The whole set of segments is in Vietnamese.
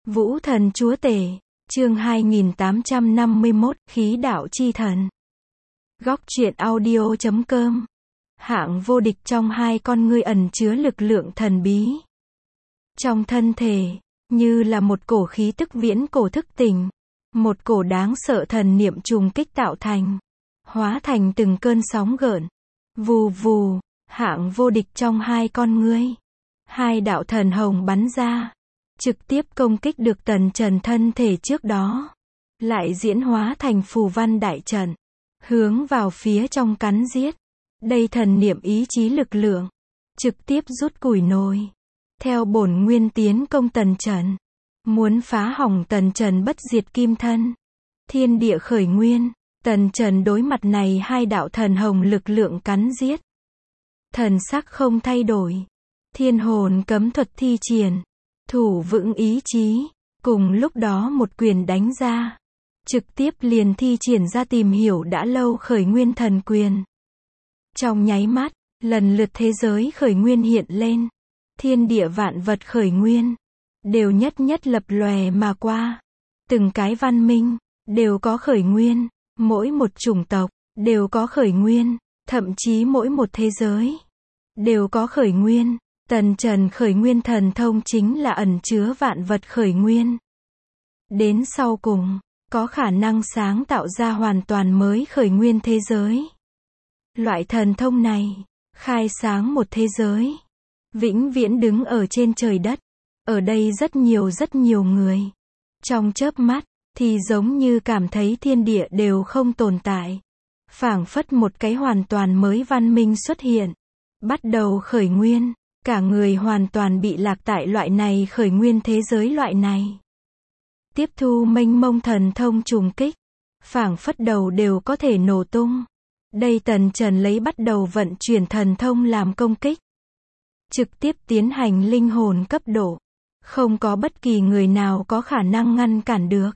Vũ thần chúa tể, chương 2851, khí đạo chi thần. Góc truyện audio.com. Hạng vô địch trong hai con ngươi ẩn chứa lực lượng thần bí. Trong thân thể, như là một cổ khí tức viễn cổ thức tỉnh, một cổ đáng sợ thần niệm trùng kích tạo thành, hóa thành từng cơn sóng gợn. Vù vù, hạng vô địch trong hai con ngươi. Hai đạo thần hồng bắn ra, trực tiếp công kích được tần trần thân thể trước đó. Lại diễn hóa thành phù văn đại trận, hướng vào phía trong cắn giết. Đây thần niệm ý chí lực lượng, trực tiếp rút củi nồi. Theo bổn nguyên tiến công tần trần, muốn phá hỏng tần trần bất diệt kim thân. Thiên địa khởi nguyên, tần trần đối mặt này hai đạo thần hồng lực lượng cắn giết. Thần sắc không thay đổi. Thiên hồn cấm thuật thi triển, thủ vững ý chí, cùng lúc đó một quyền đánh ra, trực tiếp liền thi triển ra tìm hiểu đã lâu khởi nguyên thần quyền. Trong nháy mắt, lần lượt thế giới khởi nguyên hiện lên, thiên địa vạn vật khởi nguyên, đều nhất nhất lập lòe mà qua. Từng cái văn minh, đều có khởi nguyên, mỗi một chủng tộc, đều có khởi nguyên, thậm chí mỗi một thế giới, đều có khởi nguyên. Tần trần khởi nguyên thần thông chính là ẩn chứa vạn vật khởi nguyên. Đến sau cùng, có khả năng sáng tạo ra hoàn toàn mới khởi nguyên thế giới. Loại thần thông này, khai sáng một thế giới, vĩnh viễn đứng ở trên trời đất. Ở đây rất nhiều người, trong chớp mắt, thì giống như cảm thấy thiên địa đều không tồn tại. Phảng phất một cái hoàn toàn mới văn minh xuất hiện, bắt đầu khởi nguyên. Cả người hoàn toàn bị lạc tại loại này khởi nguyên thế giới loại này. Tiếp thu mênh mông thần thông trùng kích, phảng phất đầu đều có thể nổ tung. Đây tần trần lấy bắt đầu vận chuyển thần thông làm công kích. Trực tiếp tiến hành linh hồn cấp độ. Không có bất kỳ người nào có khả năng ngăn cản được.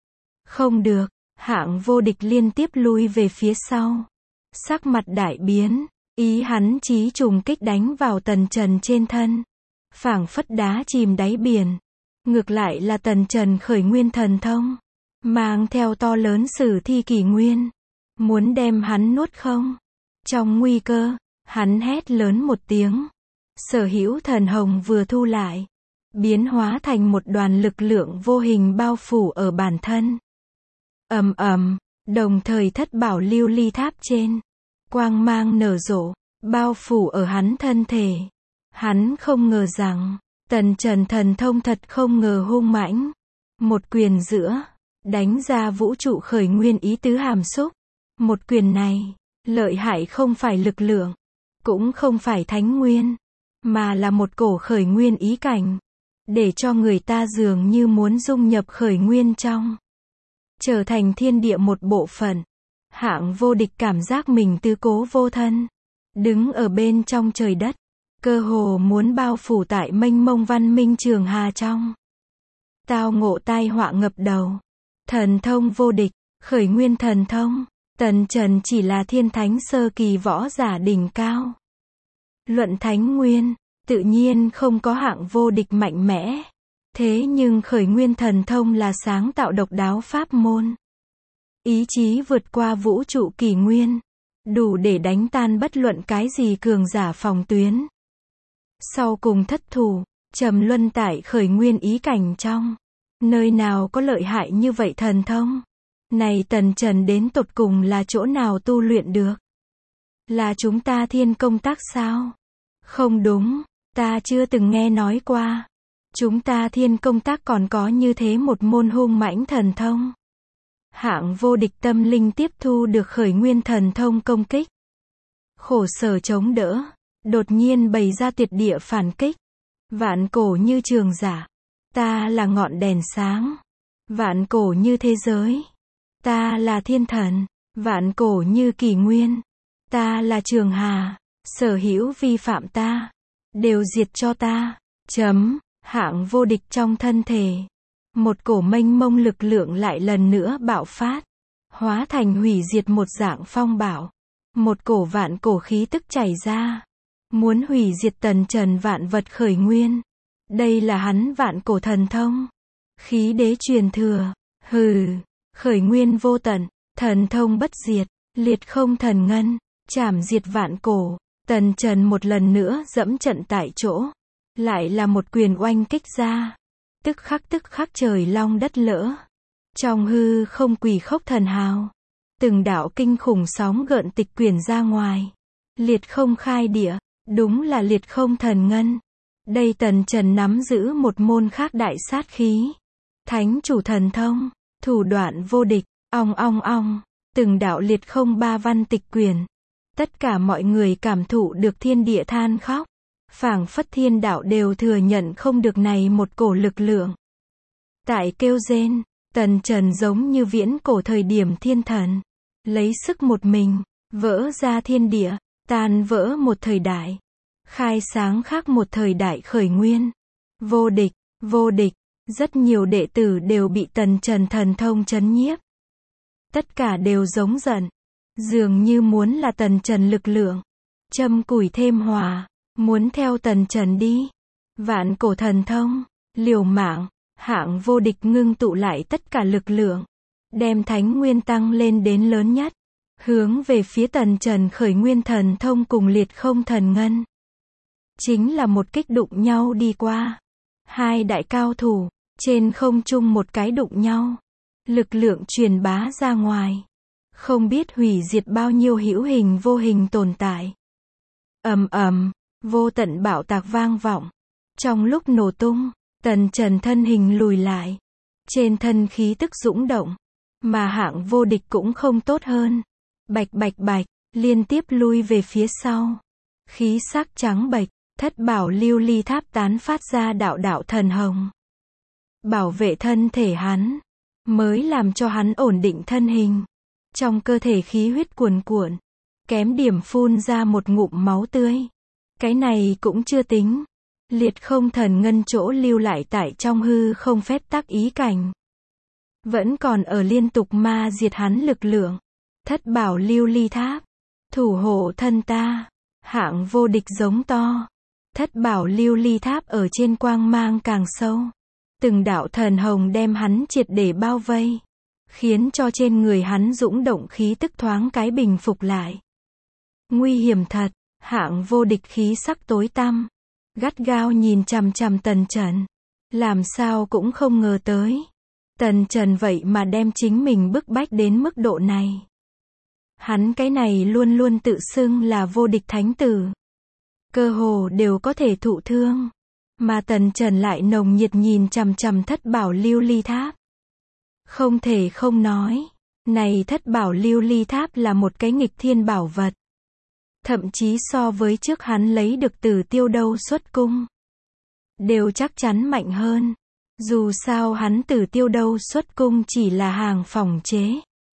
Không được, hạng vô địch liên tiếp lui về phía sau. Sắc mặt đại biến. Ý hắn chí trùng kích đánh vào tần trần trên thân. Phảng phất đá chìm đáy biển. Ngược lại là tần trần khởi nguyên thần thông, mang theo to lớn sử thi kỷ nguyên. Muốn đem hắn nuốt không? Trong nguy cơ, hắn hét lớn một tiếng. Sở hữu thần hồng vừa thu lại, biến hóa thành một đoàn lực lượng vô hình bao phủ ở bản thân. Ầm ầm, đồng thời thất bảo lưu ly tháp trên. Quang mang nở rộ, bao phủ ở hắn thân thể. Hắn không ngờ rằng, tần trần thần thông thật không ngờ hung mãnh. Một quyền giữa, đánh ra vũ trụ khởi nguyên ý tứ hàm xúc. Một quyền này, lợi hại không phải lực lượng, cũng không phải thánh nguyên, mà là một cổ khởi nguyên ý cảnh. Để cho người ta dường như muốn dung nhập khởi nguyên trong, trở thành thiên địa một bộ phận. Hạng vô địch cảm giác mình tứ cố vô thân, đứng ở bên trong trời đất, cơ hồ muốn bao phủ tại mênh mông văn minh trường hà trong. Tao ngộ tai họa ngập đầu. Thần thông vô địch, khởi nguyên thần thông, tần trần chỉ là thiên thánh sơ kỳ võ giả đỉnh cao. Luận thánh nguyên, tự nhiên không có hạng vô địch mạnh mẽ. Thế nhưng khởi nguyên thần thông là sáng tạo độc đáo pháp môn. Ý chí vượt qua vũ trụ kỷ nguyên, đủ để đánh tan bất luận cái gì cường giả phòng tuyến. Sau cùng thất thủ, trầm luân tại khởi nguyên ý cảnh trong. Nơi nào có lợi hại như vậy thần thông? Này tần trần đến tột cùng là chỗ nào tu luyện được? Là chúng ta thiên công tác sao? Không đúng, ta chưa từng nghe nói qua. Chúng ta thiên công tác còn có như thế một môn hung mãnh thần thông. Hạng vô địch tâm linh tiếp thu được khởi nguyên thần thông công kích. Khổ sở chống đỡ, đột nhiên bày ra tuyệt địa phản kích. Vạn cổ như trường giả, ta là ngọn đèn sáng. Vạn cổ như thế giới, ta là thiên thần. Vạn cổ như kỷ nguyên, ta là trường hà. Sở hữu vi phạm ta, đều diệt cho ta. Hạng vô địch trong thân thể. Một cổ mênh mông lực lượng lại lần nữa bạo phát, hóa thành hủy diệt một dạng phong bạo. Một cổ vạn cổ khí tức chảy ra, muốn hủy diệt tần trần vạn vật khởi nguyên. Đây là hắn vạn cổ thần thông. Khí đế truyền thừa. Hừ. Khởi nguyên vô tận, thần thông bất diệt, liệt không thần ngân, chảm diệt vạn cổ. Tần Trần một lần nữa dẫm trận tại chỗ. Lại là một quyền oanh kích ra. Tức khắc trời long đất lỡ. Trong hư không quỷ khốc thần hào. Từng đạo kinh khủng sóng gợn tịch quyển ra ngoài. Liệt không khai địa, đúng là liệt không thần ngân. Đây Tần Trần nắm giữ một môn khác đại sát khí. Thánh chủ thần thông, thủ đoạn vô địch, ong ong ong, từng đạo liệt không ba văn tịch quyển. Tất cả mọi người cảm thụ được thiên địa than khóc. Phảng phất thiên đạo đều thừa nhận không được này một cổ lực lượng. Tại kêu rên, Tần Trần giống như viễn cổ thời điểm thiên thần. Lấy sức một mình, vỡ ra thiên địa, tan vỡ một thời đại. Khai sáng khác một thời đại khởi nguyên. Vô địch, vô địch, rất nhiều đệ tử đều bị Tần Trần thần thông chấn nhiếp. Tất cả đều giống giận. Dường như muốn là Tần Trần lực lượng. Châm củi thêm hỏa, muốn theo Tần Trần đi. Vạn cổ thần thông, liều mạng, hạng vô địch ngưng tụ lại tất cả lực lượng. Đem thánh nguyên tăng lên đến lớn nhất. Hướng về phía Tần Trần khởi nguyên thần thông cùng liệt không thần ngân. Chính là một kích đụng nhau đi qua. Hai đại cao thủ, trên không trung một cái đụng nhau. Lực lượng truyền bá ra ngoài. Không biết hủy diệt bao nhiêu hữu hình vô hình tồn tại. Ầm ầm, vô tận bạo tạc vang vọng. Trong lúc nổ tung, Tần Trần thân hình lùi lại. Trên thân khí tức dũng động. Mà hạng vô địch cũng không tốt hơn. Bạch bạch bạch, liên tiếp lui về phía sau. Khí sắc trắng bệch, thất bảo lưu ly tháp tán phát ra đạo đạo thần hồng. Bảo vệ thân thể hắn, mới làm cho hắn ổn định thân hình. Trong cơ thể khí huyết cuồn cuộn, kém điểm phun ra một ngụm máu tươi. Cái này cũng chưa tính. Liệt không thần ngân chỗ lưu lại tại trong hư không phép tắc ý cảnh. Vẫn còn ở liên tục ma diệt hắn lực lượng. Thất bảo lưu ly tháp, thủ hộ thân ta. Hạng vô địch giống to. Thất bảo lưu ly tháp ở trên quang mang càng sâu. Từng đạo thần hồng đem hắn triệt để bao vây. Khiến cho trên người hắn dũng động khí tức thoáng cái bình phục lại. Nguy hiểm thật, hạng vô địch khí sắc tối tăm. Gắt gao nhìn chằm chằm Tần Trần. Làm sao cũng không ngờ tới. Tần Trần vậy mà đem chính mình bức bách đến mức độ này. Hắn cái này luôn luôn tự xưng là vô địch thánh tử. Cơ hồ đều có thể thụ thương. Mà Tần Trần lại nồng nhiệt nhìn chằm chằm thất bảo lưu ly tháp. Không thể không nói. Này thất bảo lưu ly tháp là một cái nghịch thiên bảo vật. Thậm chí so với trước hắn lấy được từ Tiêu Đâu xuất cung. Đều chắc chắn mạnh hơn. Dù sao hắn từ Tiêu Đâu xuất cung chỉ là hàng phòng chế.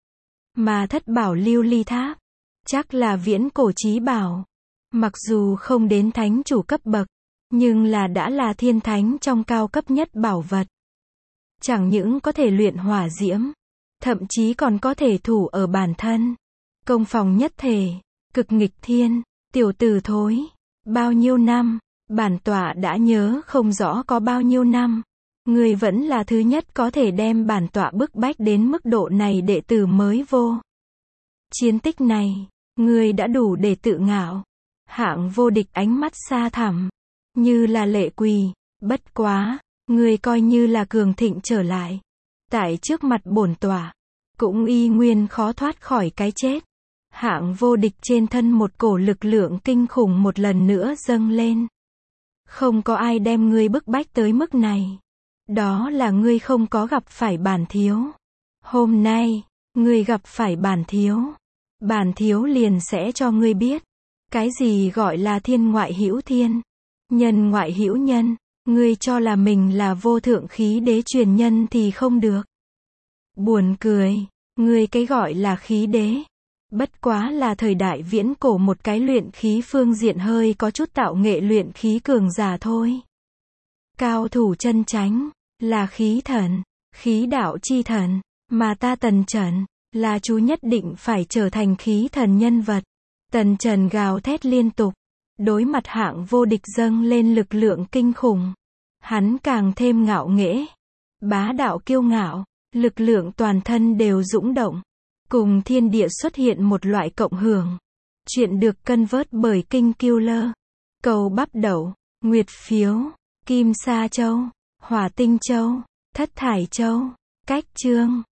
Mà thất bảo lưu ly tháp, chắc là viễn cổ chí bảo. Mặc dù không đến thánh chủ cấp bậc, nhưng là đã là thiên thánh trong cao cấp nhất bảo vật. Chẳng những có thể luyện hỏa diễm, thậm chí còn có thể thủ ở bản thân. Công phòng nhất thể, cực nghịch thiên, tiểu tử thối. Bao nhiêu năm, bản tọa đã nhớ không rõ có bao nhiêu năm. Người vẫn là thứ nhất có thể đem bản tọa bức bách đến mức độ này đệ tử mới vô. Chiến tích này, người đã đủ để tự ngạo. Hạng vô địch ánh mắt xa thẳm, như là lệ quỳ. Bất quá, người coi như là cường thịnh trở lại. Tại trước mặt bổn tọa, cũng y nguyên khó thoát khỏi cái chết. Hạng vô địch trên thân một cổ lực lượng kinh khủng một lần nữa dâng lên. Không có ai đem ngươi bức bách tới mức này. Đó là ngươi không có gặp phải bản thiếu. Hôm nay, ngươi gặp phải bản thiếu. Bản thiếu liền sẽ cho ngươi biết. Cái gì gọi là thiên ngoại hữu thiên. Nhân ngoại hữu nhân. Ngươi cho là mình là vô thượng khí đế truyền nhân thì không được. Buồn cười. Ngươi cái gọi là khí đế. Bất quá là thời đại viễn cổ một cái luyện khí phương diện hơi có chút tạo nghệ luyện khí cường giả thôi. Cao thủ chân chánh, là khí thần, khí đạo chi thần, mà ta Tần Trần, là chú nhất định phải trở thành khí thần nhân vật. Tần Trần gào thét liên tục, đối mặt hạng vô địch dâng lên lực lượng kinh khủng. Hắn càng thêm ngạo nghễ, bá đạo kiêu ngạo, lực lượng toàn thân đều dũng động. Cùng thiên địa xuất hiện một loại cộng hưởng. Chuyện được cân vớt bởi Kinh Killer. Cầu Bắp Đậu, Nguyệt Phiếu, Kim Sa Châu, Hỏa Tinh Châu, Thất Thải Châu, Cách Chương.